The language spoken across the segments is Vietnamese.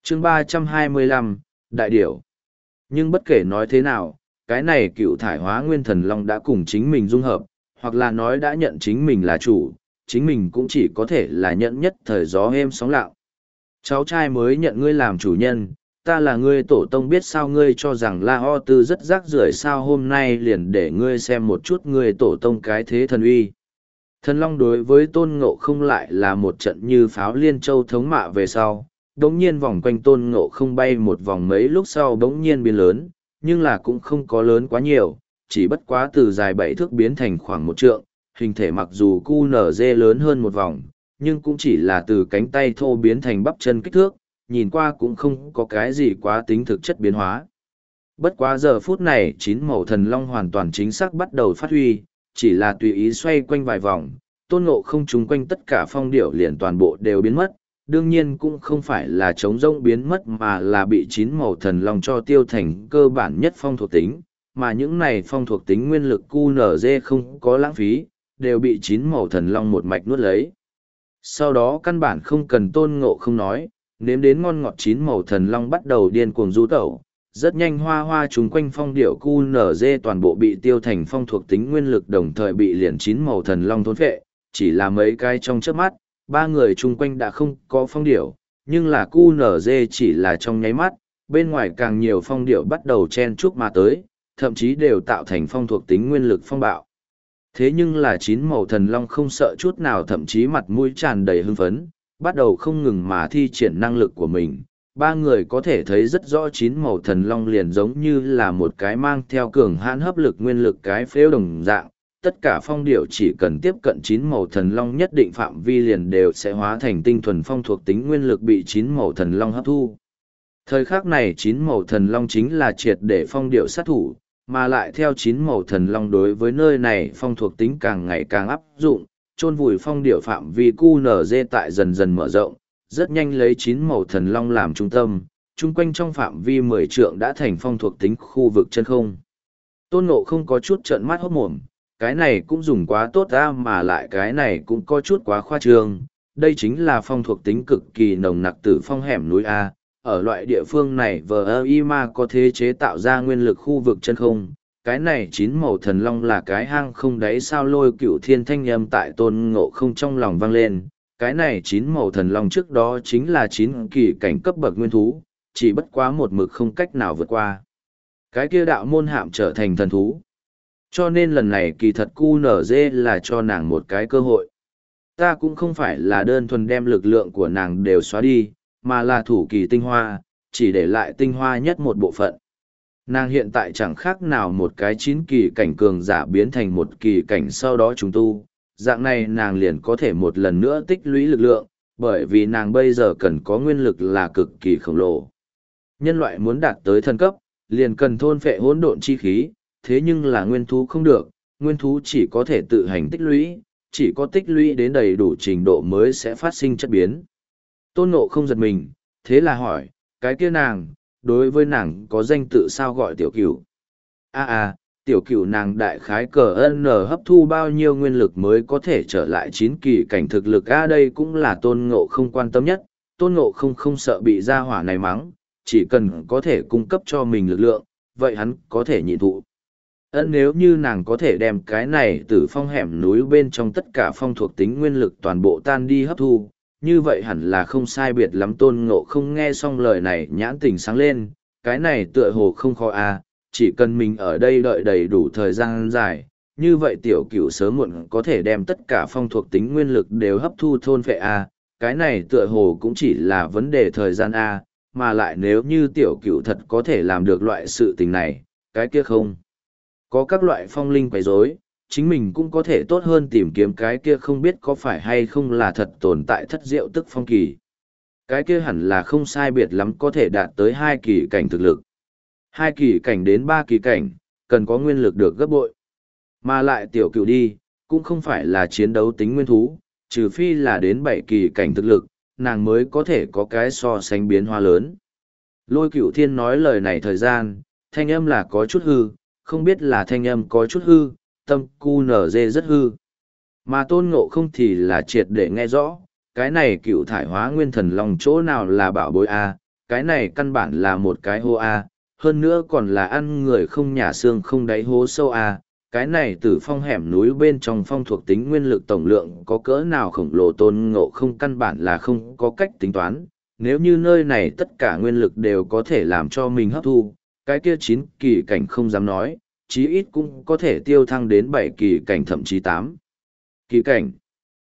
chương 325, Đại Điểu. Nhưng bất kể nói thế nào, cái này cựu thải hóa nguyên thần long đã cùng chính mình dung hợp, hoặc là nói đã nhận chính mình là chủ, chính mình cũng chỉ có thể là nhận nhất thời gió êm sóng lặng. Cháu trai mới nhận ngươi làm chủ nhân, ta là ngươi tổ tông, biết sao ngươi cho rằng La Ho Tư rất rác rưởi, sao hôm nay liền để ngươi xem một chút ngươi tổ tông cái thế thần uy. Thần Long đối với Tôn Ngộ Không lại là một trận như pháo liên châu thống mạ về sau, đống nhiên vòng quanh Tôn Ngộ Không bay một vòng, mấy lúc sau đống nhiên biến lớn, nhưng là cũng không có lớn quá nhiều, chỉ bất quá từ dài 7 thước biến thành khoảng 1 trượng, hình thể mặc dù QNZ lớn hơn một vòng, nhưng cũng chỉ là từ cánh tay thô biến thành bắp chân kích thước, nhìn qua cũng không có cái gì quá tính thực chất biến hóa. Bất quá giờ phút này 9 màu thần long hoàn toàn chính xác bắt đầu phát huy, chỉ là tùy ý xoay quanh vài vòng, Tôn Ngộ Không trúng quanh tất cả phong điệu liền toàn bộ đều biến mất, đương nhiên cũng không phải là trống rỗng biến mất mà là bị 9 màu thần long cho tiêu thành cơ bản nhất phong thuộc tính, mà những này phong thuộc tính nguyên lực QNZ không có lãng phí, đều bị 9 màu thần long một mạch nuốt lấy. Sau đó căn bản không cần Tôn Ngộ Không nói, nếm đến ngon ngọt 9 màu thần long bắt đầu điên cuồng du tẩu, rất nhanh hoa hoa chúng quanh phong điệu QNZ toàn bộ bị tiêu thành phong thuộc tính nguyên lực, đồng thời bị liền 9 màu thần long thôn phệ, chỉ là mấy cái trong chớp mắt, ba người chung quanh đã không có phong điệu, nhưng là QNZ chỉ là trong nháy mắt, bên ngoài càng nhiều phong điệu bắt đầu chen chúc mà tới, thậm chí đều tạo thành phong thuộc tính nguyên lực phong bạo. Thế nhưng là 9 màu thần long không sợ chút nào, thậm chí mặt mũi tràn đầy hưng phấn, bắt đầu không ngừng mà thi triển năng lực của mình. Ba người có thể thấy rất rõ 9 màu thần long liền giống như là một cái mang theo cường hãn hấp lực nguyên lực cái phếu đồng dạng. Tất cả phong điệu chỉ cần tiếp cận 9 màu thần long nhất định phạm vi liền đều sẽ hóa thành tinh thuần phong thuộc tính nguyên lực bị 9 màu thần long hấp thu. Thời khắc này 9 màu thần long chính là triệt để phong điệu sát thủ, mà lại theo 9 màu thần long đối với nơi này phong thuộc tính càng ngày càng áp dụng, chôn vùi phong điệu phạm vi QNZ tại dần dần mở rộng, rất nhanh lấy 9 màu thần long làm trung tâm, chung quanh trong phạm vi 10 trượng đã thành phong thuộc tính khu vực chân không. Tôn Ngộ Không có chút trợn mắt hốt mồm, cái này cũng dùng quá tốt ra, mà lại cái này cũng có chút quá khoa trương, đây chính là phong thuộc tính cực kỳ nồng nặc từ phong hẻm núi A. Ở loại địa phương này VIMA có thế chế tạo ra nguyên lực khu vực chân không, cái này 9 màu thần long là cái hang không đáy sao. Lôi Cựu Thiên thanh âm tại Tôn Ngộ Không trong lòng vang lên, cái này 9 màu thần long trước đó chính là 9 kỳ cảnh cấp bậc nguyên thú, chỉ bất quá một mực không cách nào vượt qua. Cái kia đạo môn hạm trở thành thần thú. Cho nên lần này kỳ thật QNZ là cho nàng một cái cơ hội. Ta cũng không phải là đơn thuần đem lực lượng của nàng đều xóa đi, mà là thủ kỳ tinh hoa, chỉ để lại tinh hoa nhất một bộ phận. Nàng hiện tại chẳng khác nào một cái 9 kỳ cảnh cường giả biến thành một kỳ cảnh sau đó trùng tu, dạng này nàng liền có thể một lần nữa tích lũy lực lượng, bởi vì nàng bây giờ cần có nguyên lực là cực kỳ khổng lồ. Nhân loại muốn đạt tới thần cấp, liền cần thôn phệ hỗn độn chi khí, thế nhưng là nguyên thú không được, nguyên thú chỉ có thể tự hành tích lũy, chỉ có tích lũy đến đầy đủ trình độ mới sẽ phát sinh chất biến. Tôn Ngộ Không giật mình, thế là hỏi, cái kia nàng, đối với nàng có danh tự sao gọi tiểu cửu? Tiểu cửu nàng đại khái CN hấp thu bao nhiêu nguyên lực mới có thể trở lại 9 kỳ cảnh thực lực? Đây cũng là Tôn Ngộ Không quan tâm nhất, Tôn Ngộ Không không sợ bị gia hỏa này mắng, chỉ cần có thể cung cấp cho mình lực lượng, vậy hắn có thể nhịn thụ. Nếu như nàng có thể đem cái này từ phong hẻm núi bên trong tất cả phong thuộc tính nguyên lực toàn bộ tan đi hấp thu, như vậy hẳn là không sai biệt lắm. Tôn Ngộ Không nghe xong lời này nhãn tình sáng lên, cái này tựa hồ không khó chỉ cần mình ở đây đợi đầy đủ thời gian dài, như vậy tiểu cửu sớm muộn có thể đem tất cả phong thuộc tính nguyên lực đều hấp thu thôn phệ cái này tựa hồ cũng chỉ là vấn đề thời gian mà lại nếu như tiểu cửu thật có thể làm được loại sự tình này, cái kia không có các loại phong linh quấy rối, chính mình cũng có thể tốt hơn tìm kiếm cái kia không biết có phải hay không là thật tồn tại thất diệu tức phong kỳ. Cái kia hẳn là không sai biệt lắm có thể đạt tới 2 kỳ cảnh thực lực. 2 kỳ cảnh đến 3 kỳ cảnh, cần có nguyên lực được gấp bội. Mà lại tiểu cửu đi, cũng không phải là chiến đấu tính nguyên thú, trừ phi là đến 7 kỳ cảnh thực lực, nàng mới có thể có cái so sánh biến hóa lớn. Lôi Cửu Thiên nói lời này thời gian, thanh âm là có chút hư, không biết là thanh âm có chút hư, tâm QNZ rất hư. Mà Tôn Ngộ Không thì là triệt để nghe rõ, cái này cựu thải hóa nguyên thần long chỗ nào là bảo bối cái này căn bản là một cái hô A, hơn nữa còn là ăn người không nhà xương không đáy hố sâu A. Cái này từ phong hẻm núi bên trong phong thuộc tính nguyên lực tổng lượng có cỡ nào khổng lồ Tôn Ngộ không căn bản là không có cách tính toán. Nếu như nơi này tất cả nguyên lực đều có thể làm cho mình hấp thu, cái kia 9 kỳ cảnh không dám nói, chí ít cũng có thể tiêu thăng đến 7 kỳ cảnh thậm chí 8 kỳ cảnh.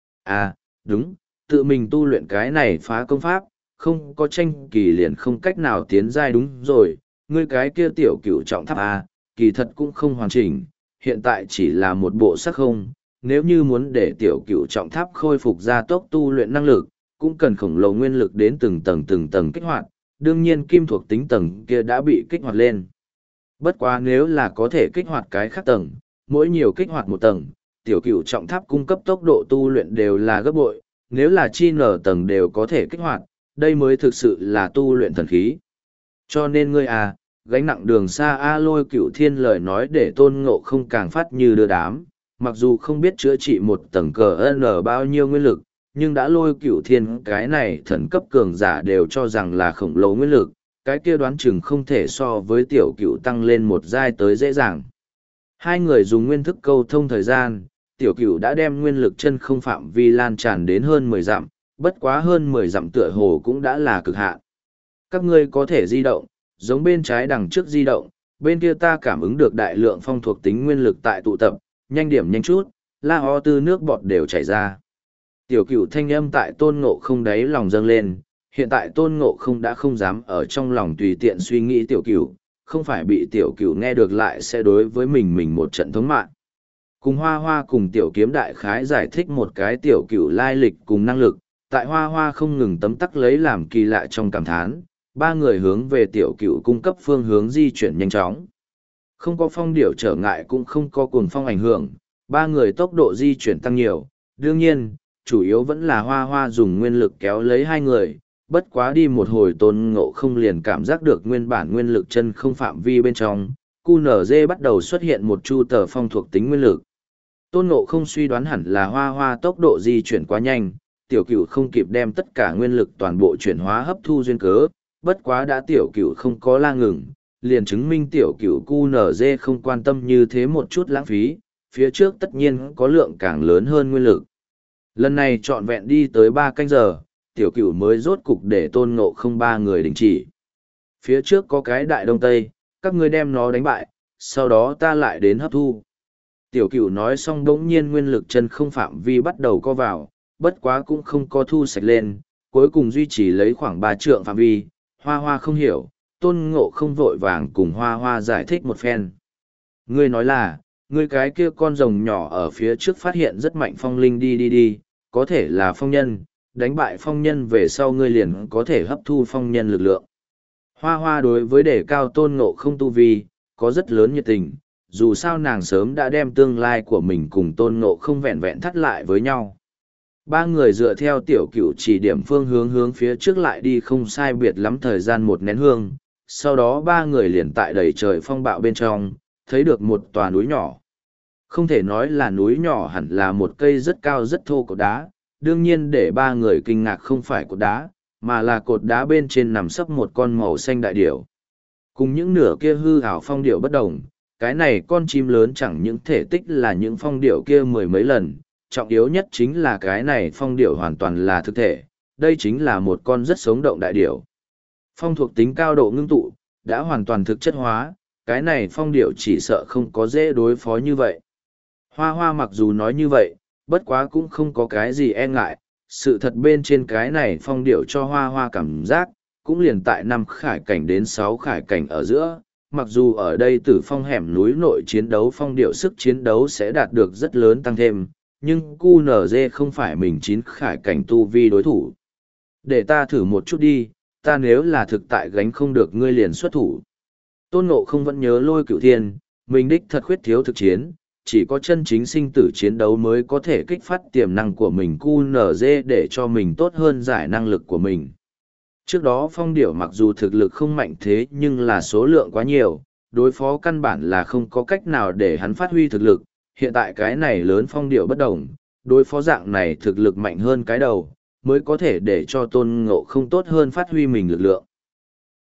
À, đúng, tự mình tu luyện cái này phá công pháp, không có tranh kỳ liền không cách nào tiến giai đúng rồi, ngươi cái kia tiểu cửu trọng tháp A, kỳ thật cũng không hoàn chỉnh, hiện tại chỉ là một bộ sắc không, nếu như muốn để tiểu cửu trọng tháp khôi phục ra tốc tu luyện năng lực, cũng cần khổng lồ nguyên lực đến từng tầng kích hoạt, đương nhiên kim thuộc tính tầng kia đã bị kích hoạt lên. Bất quá nếu là có thể kích hoạt cái khác tầng, mỗi nhiều kích hoạt một tầng, tiểu cửu trọng tháp cung cấp tốc độ tu luyện đều là gấp bội, nếu là chi nở tầng đều có thể kích hoạt, đây mới thực sự là tu luyện thần khí. Cho nên ngươi à, gánh nặng đường xa A Lôi Cửu Thiên lời nói để Tôn Ngộ không càng phát như đưa đám, mặc dù không biết chữa trị một tầng cờ N bao nhiêu nguyên lực, nhưng đã Lôi Cửu Thiên cái này thần cấp cường giả đều cho rằng là khổng lồ nguyên lực, cái kia đoán chừng không thể so với tiểu cửu tăng lên một giai tới dễ dàng. Hai người dùng nguyên thức câu thông thời gian, tiểu cửu đã đem nguyên lực chân không phạm vi lan tràn đến hơn 10 dặm, bất quá hơn 10 dặm tựa hồ cũng đã là cực hạn. Các ngươi có thể di động, giống bên trái đằng trước di động, bên kia ta cảm ứng được đại lượng phong thuộc tính nguyên lực tại tụ tập, nhanh điểm nhanh chút, la ho tư nước bọt đều chảy ra. Tiểu cửu thanh âm tại Tôn Ngộ không đáy lòng dâng lên, hiện tại Tôn Ngộ không đã không dám ở trong lòng tùy tiện suy nghĩ tiểu cửu, không phải bị tiểu cửu nghe được lại sẽ đối với mình một trận thống mạng. Cùng Hoa Hoa cùng tiểu kiếm đại khái giải thích một cái tiểu cửu lai lịch cùng năng lực, tại Hoa Hoa không ngừng tấm tắc lấy làm kỳ lạ trong cảm thán, ba người hướng về tiểu cửu cung cấp phương hướng di chuyển nhanh chóng. Không có phong điểu trở ngại cũng không có cuồng phong ảnh hưởng, ba người tốc độ di chuyển tăng nhiều, đương nhiên, chủ yếu vẫn là Hoa Hoa dùng nguyên lực kéo lấy hai người, bất quá đi một hồi Tôn Ngộ không liền cảm giác được nguyên bản nguyên lực chân không phạm vi bên trong, QNZ bắt đầu xuất hiện một chu tờ phong thuộc tính nguyên lực. Tôn Ngộ không suy đoán hẳn là Hoa Hoa tốc độ di chuyển quá nhanh, tiểu cửu không kịp đem tất cả nguyên lực toàn bộ chuyển hóa hấp thu duyên cớ, bất quá đã tiểu cửu không có la ngừng, liền chứng minh tiểu cửu QNZ không quan tâm như thế một chút lãng phí, phía trước tất nhiên có lượng càng lớn hơn nguyên lực. Lần này trọn vẹn đi tới 3 canh giờ, tiểu cửu mới rốt cục để Tôn Ngộ không ba người đình chỉ. Phía trước có cái đại đông tây, các ngươi đem nó đánh bại, sau đó ta lại đến hấp thu. Tiểu cửu nói xong đống nhiên nguyên lực chân không phạm vi bắt đầu co vào, bất quá cũng không có thu sạch lên, cuối cùng duy trì lấy khoảng 3 trượng phạm vi, Hoa Hoa không hiểu, Tôn Ngộ không vội vàng cùng Hoa Hoa giải thích một phen. Ngươi nói là, ngươi cái kia con rồng nhỏ ở phía trước phát hiện rất mạnh phong linh đi, có thể là phong nhân, đánh bại phong nhân về sau ngươi liền có thể hấp thu phong nhân lực lượng. Hoa Hoa đối với đề cao Tôn Ngộ không tu vi, có rất lớn nhiệt tình, dù sao nàng sớm đã đem tương lai của mình cùng Tôn Ngộ không vẹn vẹn thắt lại với nhau. Ba người dựa theo tiểu cửu chỉ điểm phương hướng phía trước lại đi không sai biệt lắm thời gian một nén hương, sau đó ba người liền tại đầy trời phong bạo bên trong, thấy được một tòa núi nhỏ. Không thể nói là núi nhỏ hẳn là một cây rất cao rất thô cột đá, đương nhiên để ba người kinh ngạc không phải cột đá, mà là cột đá bên trên nằm sấp một con màu xanh đại điểu. Cùng những nửa kia hư ảo phong điểu bất đồng, cái này con chim lớn chẳng những thể tích là những phong điểu kia mười mấy lần, trọng yếu nhất chính là cái này phong điểu hoàn toàn là thực thể, đây chính là một con rất sống động đại điểu. Phong thuộc tính cao độ ngưng tụ, đã hoàn toàn thực chất hóa, cái này phong điểu chỉ sợ không có dễ đối phó như vậy. Hoa Hoa mặc dù nói như vậy, bất quá cũng không có cái gì e ngại, sự thật bên trên cái này phong điểu cho Hoa Hoa cảm giác, cũng liền tại 5 khải cảnh đến 6 khải cảnh ở giữa, mặc dù ở đây từ phong hẻm núi nội chiến đấu phong điểu sức chiến đấu sẽ đạt được rất lớn tăng thêm, nhưng QNZ không phải mình 9 khải cảnh tu vi đối thủ. Để ta thử một chút đi, ta nếu là thực tại gánh không được ngươi liền xuất thủ. Tôn Ngộ không vẫn nhớ Lôi Cửu Thiên, mình đích thật khuyết thiếu thực chiến, chỉ có chân chính sinh tử chiến đấu mới có thể kích phát tiềm năng của mình QNZ để cho mình tốt hơn giải năng lực của mình. Trước đó phong điểu mặc dù thực lực không mạnh thế nhưng là số lượng quá nhiều, đối phó căn bản là không có cách nào để hắn phát huy thực lực, hiện tại cái này lớn phong điểu bất đồng, đối phó dạng này thực lực mạnh hơn cái đầu, mới có thể để cho Tôn Ngộ không tốt hơn phát huy mình lực lượng.